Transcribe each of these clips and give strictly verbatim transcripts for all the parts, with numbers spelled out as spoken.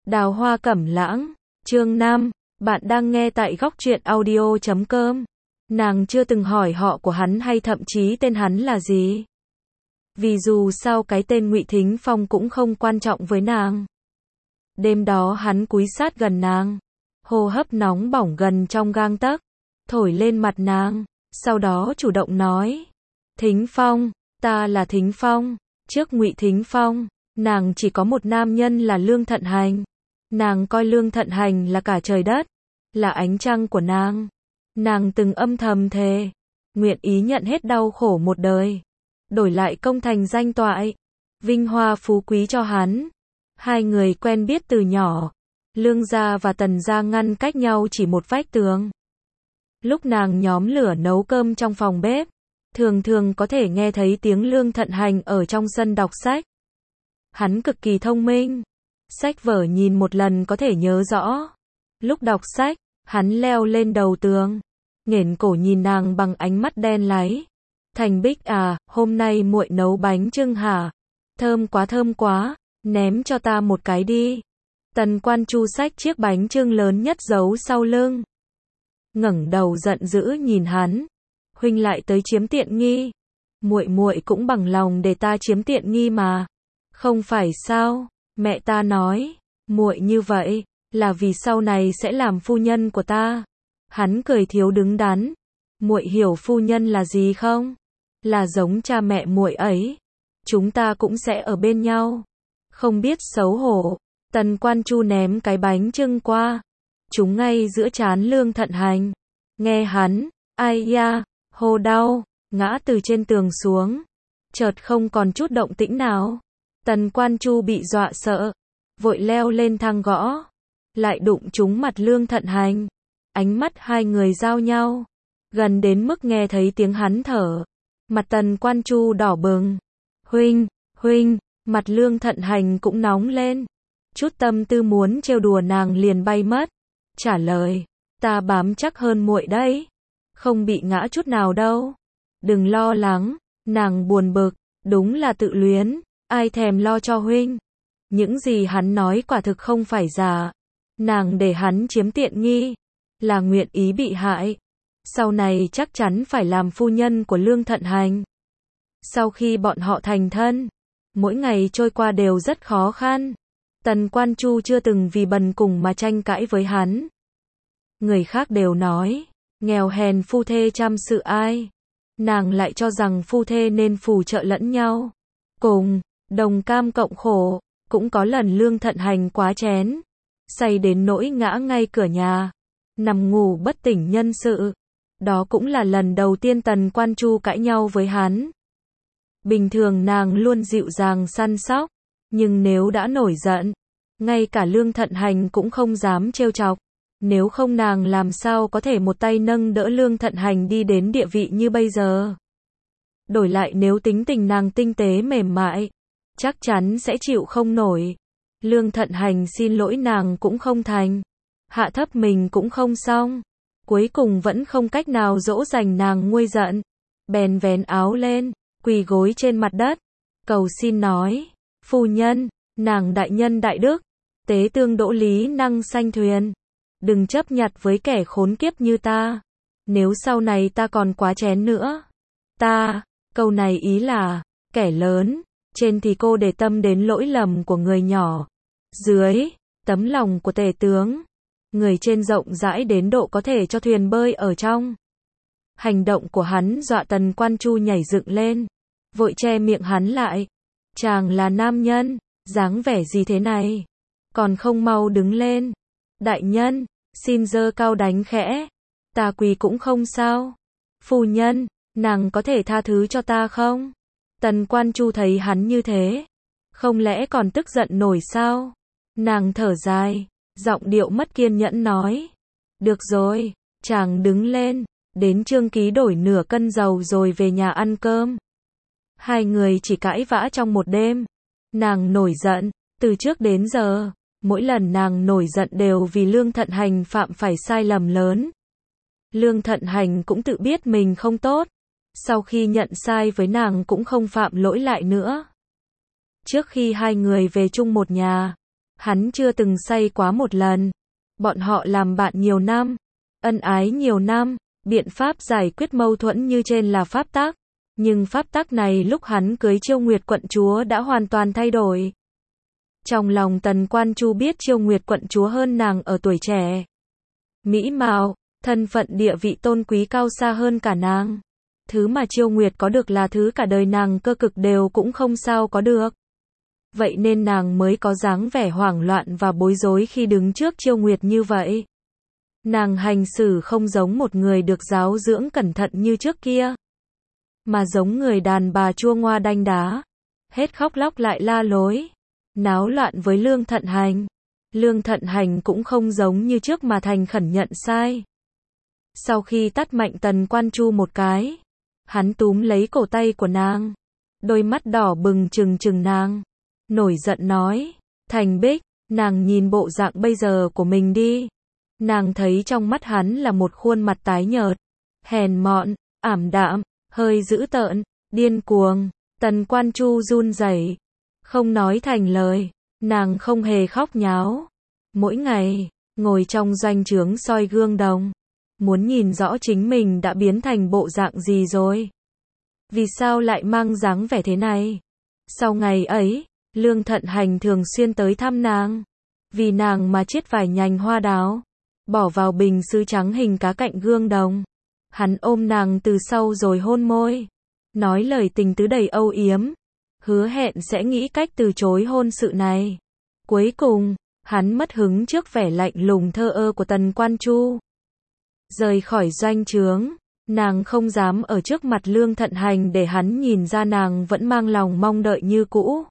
Đào Hoa Cẩm Lãng, chương năm, bạn đang nghe tại góc truyện audio chấm com. Nàng chưa từng hỏi họ của hắn hay thậm chí tên hắn là gì. Vì dù sao cái tên Ngụy Thính Phong cũng không quan trọng với nàng. Đêm đó hắn cúi sát gần nàng, hô hấp nóng bỏng gần trong gang tấc, thổi lên mặt nàng, sau đó chủ động nói: "Thính Phong, ta là Thính Phong." Trước Ngụy Thính Phong, nàng chỉ có một nam nhân là Lương Thận Hành. Nàng coi Lương Thận Hành là cả trời đất, là ánh trăng của nàng. Nàng từng âm thầm thề, nguyện ý nhận hết đau khổ một đời, đổi lại công thành danh toại, vinh hoa phú quý cho hắn. Hai người quen biết từ nhỏ, Lương gia và Tần gia ngăn cách nhau chỉ một vách tường. Lúc nàng nhóm lửa nấu cơm trong phòng bếp, thường thường có thể nghe thấy tiếng Lương Thận Hành ở trong sân đọc sách. Hắn cực kỳ thông minh, sách vở nhìn một lần có thể nhớ rõ. Lúc đọc sách, hắn leo lên đầu tường, nghển cổ nhìn nàng bằng ánh mắt đen láy. "Thành Bích à, hôm nay muội nấu bánh chưng hả? Thơm quá thơm quá, ném cho ta một cái đi." Tần Quan Chu xách chiếc bánh chưng lớn nhất giấu sau lưng, ngẩng đầu giận dữ nhìn hắn. "Huynh lại tới chiếm tiện nghi. Muội muội cũng bằng lòng để ta chiếm tiện nghi mà. Không phải sao? Mẹ ta nói, muội như vậy là vì sau này sẽ làm phu nhân của ta." Hắn cười thiếu đứng đắn. "Muội hiểu phu nhân là gì không? Là giống cha mẹ muội ấy. Chúng ta cũng sẽ ở bên nhau." Không biết xấu hổ, Tần Quan Chu ném cái bánh chưng qua, trúng ngay giữa trán Lương Thận Hành. Nghe hắn, ai ya, hô đau, ngã từ trên tường xuống, chợt không còn chút động tĩnh nào. Tần Quan Chu bị dọa sợ, vội leo lên thang gõ, lại đụng trúng mặt Lương Thận Hành. Ánh mắt hai người giao nhau, gần đến mức nghe thấy tiếng hắn thở. Mặt Tần Quan Chu đỏ bừng. "Huynh, huynh." Mặt Lương Thận Hành cũng nóng lên. Chút tâm tư muốn trêu đùa nàng liền bay mất. Trả lời: "Ta bám chắc hơn muội đấy, không bị ngã chút nào đâu. Đừng lo lắng." Nàng buồn bực, đúng là tự luyến, ai thèm lo cho huynh. Những gì hắn nói quả thực không phải giả. Nàng để hắn chiếm tiện nghi, là nguyện ý bị hại. Sau này chắc chắn phải làm phu nhân của Lương Thận Hành. Sau khi bọn họ thành thân, mỗi ngày trôi qua đều rất khó khăn. Tần Quan Chu chưa từng vì bần cùng mà tranh cãi với hắn. Người khác đều nói, nghèo hèn phu thê chăm sự ai. Nàng lại cho rằng phu thê nên phù trợ lẫn nhau, cùng đồng cam cộng khổ. Cũng có lần Lương Thận Hành quá chén, say đến nỗi ngã ngay cửa nhà, nằm ngủ bất tỉnh nhân sự. Đó cũng là lần đầu tiên Tần Quan Chu cãi nhau với hắn. Bình thường nàng luôn dịu dàng săn sóc, nhưng nếu đã nổi giận, ngay cả Lương Thận Hành cũng không dám trêu chọc. Nếu không nàng làm sao có thể một tay nâng đỡ Lương Thận Hành đi đến địa vị như bây giờ. Đổi lại nếu tính tình nàng tinh tế mềm mại, chắc chắn sẽ chịu không nổi. Lương Thận Hành xin lỗi nàng cũng không thành, hạ thấp mình cũng không xong. Cuối cùng vẫn không cách nào dỗ dành nàng nguôi giận, bèn vén áo lên, quỳ gối trên mặt đất, cầu xin nói: "Phu nhân, nàng đại nhân đại đức, tế tương đỗ lý năng sanh thuyền. Đừng chấp nhặt với kẻ khốn kiếp như ta. Nếu sau này ta còn quá chén nữa, ta..." Câu này ý là, kẻ lớn, trên thì cô để tâm đến lỗi lầm của người nhỏ, dưới, tấm lòng của tể tướng. Người trên rộng rãi đến độ có thể cho thuyền bơi ở trong. Hành động của hắn dọa Tần Quan Chu nhảy dựng lên, vội che miệng hắn lại. "Chàng là nam nhân, dáng vẻ gì thế này? Còn không mau đứng lên." "Đại nhân, xin giơ cao đánh khẽ. Ta quỳ cũng không sao. Phu nhân, nàng có thể tha thứ cho ta không?" Tần Quan Chu thấy hắn như thế, không lẽ còn tức giận nổi sao? Nàng thở dài, giọng điệu mất kiên nhẫn nói: "Được rồi, chàng đứng lên, đến Trương Ký đổi nửa cân dầu rồi về nhà ăn cơm." Hai người chỉ cãi vã trong một đêm. Nàng nổi giận, từ trước đến giờ, mỗi lần nàng nổi giận đều vì Lương Thận Hành phạm phải sai lầm lớn. Lương Thận Hành cũng tự biết mình không tốt, sau khi nhận sai với nàng cũng không phạm lỗi lại nữa. Trước khi hai người về chung một nhà, Hắn chưa từng say quá một lần. Bọn họ làm bạn nhiều năm, ân ái nhiều năm, biện pháp giải quyết mâu thuẫn như trên là pháp tắc. Nhưng pháp tắc này lúc hắn cưới Chiêu Nguyệt quận chúa đã hoàn toàn thay đổi. Trong lòng Tần Quan Chu biết Chiêu Nguyệt quận chúa hơn nàng ở tuổi trẻ, mỹ mạo, thân phận địa vị tôn quý cao xa hơn cả nàng. Thứ mà Chiêu Nguyệt có được là thứ cả đời nàng cơ cực đều cũng không sao có được. Vậy nên nàng mới có dáng vẻ hoảng loạn và bối rối khi đứng trước Chiêu Nguyệt như vậy. Nàng hành xử không giống một người được giáo dưỡng cẩn thận như trước kia, mà giống người đàn bà chua ngoa đanh đá, hết khóc lóc lại la lối, náo loạn với Lương Thận Hành. Lương Thận Hành cũng không giống như trước mà thành khẩn nhận sai. Sau khi tát mạnh Tần Quan Chu một cái, hắn túm lấy cổ tay của nàng, đôi mắt đỏ bừng trừng trừng nàng, nổi giận nói, Thành Bích, nàng nhìn bộ dạng bây giờ của mình đi. Nàng thấy trong mắt hắn là một khuôn mặt tái nhợt, hèn mọn, ảm đạm, hơi dữ tợn, điên cuồng. Tần Quan Chu run rẩy, không nói thành lời. Nàng không hề khóc nháo. Mỗi ngày, ngồi trong doanh trướng soi gương đồng, muốn nhìn rõ chính mình đã biến thành bộ dạng gì rồi. Vì sao lại mang dáng vẻ thế này? Sau ngày ấy, Lương Thận Hành thường xuyên tới thăm nàng. Vì nàng mà chiết vài nhành hoa đào, bỏ vào bình sứ trắng hình cá cạnh gương đồng. Hắn ôm nàng từ sau rồi hôn môi, nói lời tình tứ đầy âu yếm, hứa hẹn sẽ nghĩ cách từ chối hôn sự này. Cuối cùng, hắn mất hứng trước vẻ lạnh lùng thờ ơ của Tần Quan Chu. Rời khỏi doanh trướng, nàng không dám ở trước mặt Lương Thận Hành để hắn nhìn ra nàng vẫn mang lòng mong đợi như cũ.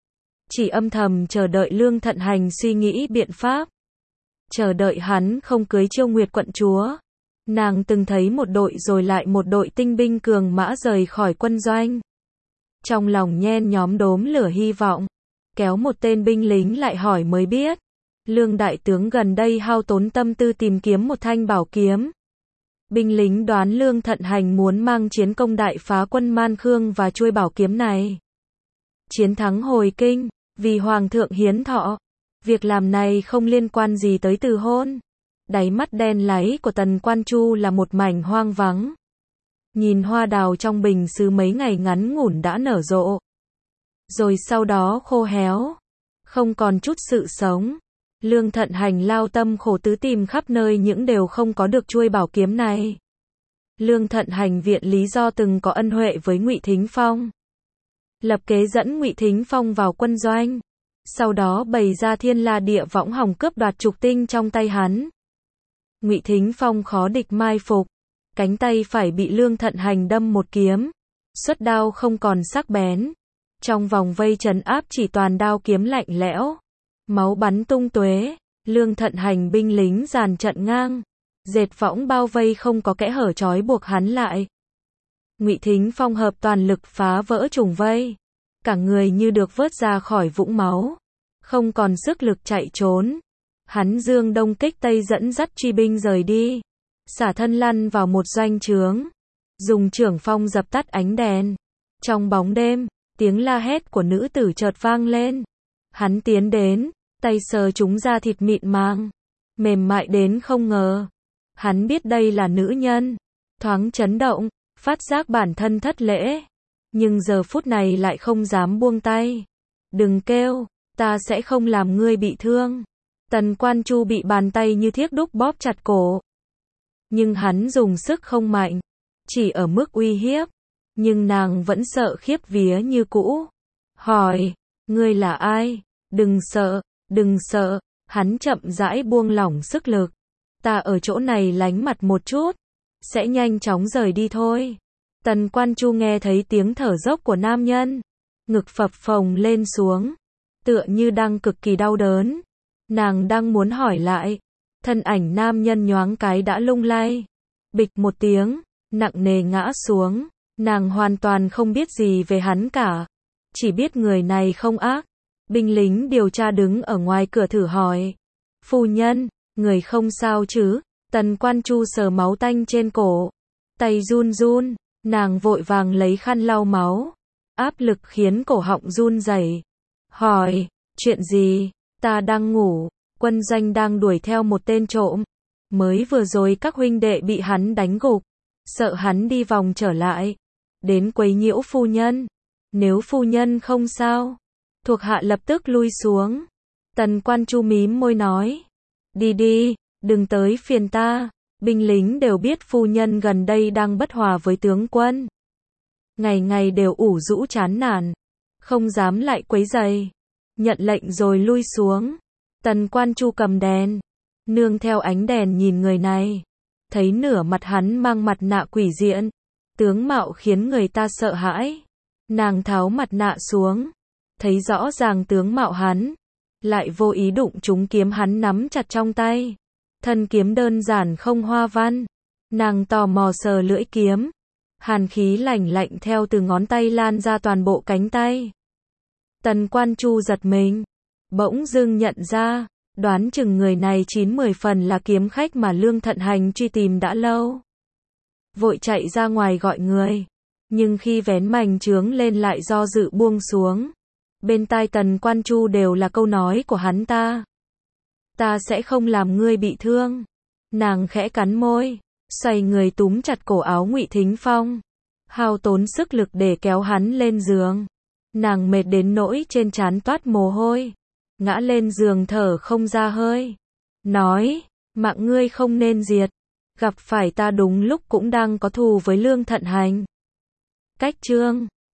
Chỉ âm thầm chờ đợi Lương Thận Hành suy nghĩ biện pháp. Chờ đợi hắn không cưới Chiêu Nguyệt quận chúa. Nàng từng thấy một đội rồi lại một đội tinh binh cường mã rời khỏi quân doanh. Trong lòng nhen nhóm đốm lửa hy vọng. Kéo một tên binh lính lại hỏi mới biết. Lương đại tướng gần đây hao tốn tâm tư tìm kiếm một thanh bảo kiếm. Binh lính đoán Lương Thận Hành muốn mang chiến công đại phá quân Man Khương và chuôi bảo kiếm này. Chiến thắng hồi kinh, vì Hoàng thượng hiến thọ. Việc làm này không liên quan gì tới từ hôn. Đáy mắt đen láy của Tần Quan Chu là một mảnh hoang vắng. Nhìn hoa đào trong bình sứ mấy ngày ngắn ngủn đã nở rộ, rồi sau đó khô héo, không còn chút sự sống. Lương Thận Hành lao tâm khổ tứ tìm khắp nơi những đều không có được chuôi bảo kiếm này. Lương Thận Hành viện lý do từng có ân huệ với Ngụy Thính Phong, lập kế dẫn Ngụy Thính Phong vào quân doanh, sau đó bày ra thiên la địa võng hòng cướp đoạt trục tinh trong tay hắn. Ngụy Thính Phong khó địch mai phục, cánh tay phải bị Lương Thận Hành đâm một kiếm, xuất đao không còn sắc bén. Trong vòng vây trấn áp chỉ toàn đao kiếm lạnh lẽo, máu bắn tung tóe. Lương Thận Hành binh lính dàn trận ngang, dệt võng bao vây không có kẽ hở trói buộc hắn lại. Ngụy Thính Phong hợp toàn lực phá vỡ trùng vây, cả người như được vớt ra khỏi vũng máu, không còn sức lực chạy trốn. Hắn dương đông kích tây dẫn dắt truy binh rời đi, xả thân lăn vào một doanh trướng, dùng trưởng phong dập tắt ánh đèn. Trong bóng đêm, tiếng la hét của nữ tử chợt vang lên. Hắn tiến đến, tay sờ chúng da thịt mịn màng, mềm mại đến không ngờ. Hắn biết đây là nữ nhân, thoáng chấn động, phát giác bản thân thất lễ, nhưng giờ phút này lại không dám buông tay. Đừng kêu, ta sẽ không làm ngươi bị thương. Tần Quan Chu bị bàn tay như thiếc đúc bóp chặt cổ. Nhưng hắn dùng sức không mạnh, chỉ ở mức uy hiếp. Nhưng nàng vẫn sợ khiếp vía như cũ. Hỏi, ngươi là ai? Đừng sợ, đừng sợ. Hắn chậm rãi buông lỏng sức lực. Ta ở chỗ này lánh mặt một chút, sẽ nhanh chóng rời đi thôi. Tần Quan Chu nghe thấy tiếng thở dốc của nam nhân, ngực phập phồng lên xuống, tựa như đang cực kỳ đau đớn. Nàng đang muốn hỏi lại, thân ảnh nam nhân nhoáng cái đã lung lay, bịch một tiếng, nặng nề ngã xuống. Nàng hoàn toàn không biết gì về hắn cả, chỉ biết người này không ác. Binh lính điều tra đứng ở ngoài cửa thử hỏi, phu nhân, người không sao chứ? Tần Quan Chu sờ máu tanh trên cổ, tay run run, nàng vội vàng lấy khăn lau máu, áp lực khiến cổ họng run rẩy. Hỏi, chuyện gì? Ta đang ngủ, quân doanh đang đuổi theo một tên trộm. Mới vừa rồi các huynh đệ bị hắn đánh gục, sợ hắn đi vòng trở lại, đến quấy nhiễu phu nhân. Nếu phu nhân không sao, thuộc hạ lập tức lui xuống. Tần Quan Chu mím môi nói, đi đi, đừng tới phiền ta, binh lính đều biết phu nhân gần đây đang bất hòa với tướng quân. Ngày ngày đều ủ rũ chán nản, không dám lại quấy rầy. Nhận lệnh rồi lui xuống. Tần Quan Chu cầm đèn, nương theo ánh đèn nhìn người này, thấy nửa mặt hắn mang mặt nạ quỷ diện, tướng mạo khiến người ta sợ hãi. Nàng tháo mặt nạ xuống, thấy rõ ràng tướng mạo hắn, lại vô ý đụng trúng kiếm hắn nắm chặt trong tay. Thân kiếm đơn giản không hoa văn. Nàng tò mò sờ lưỡi kiếm, hàn khí lạnh lạnh theo từ ngón tay lan ra toàn bộ cánh tay. Tần Quan Chu giật mình, bỗng dưng nhận ra, đoán chừng người này chín mười phần là kiếm khách mà Lương Thận Hành truy tìm đã lâu. Vội chạy ra ngoài gọi người, nhưng khi vén mành chướng lên lại do dự buông xuống. Bên tai Tần Quan Chu đều là câu nói của hắn ta. Ta sẽ không làm ngươi bị thương. Nàng khẽ cắn môi, xoay người túm chặt cổ áo Ngụy Thính Phong, hao tốn sức lực để kéo hắn lên giường. Nàng mệt đến nỗi trên trán toát mồ hôi, ngã lên giường thở không ra hơi, nói, mạng ngươi không nên diệt, gặp phải ta đúng lúc cũng đang có thù với Lương Thận Hành. Cách chương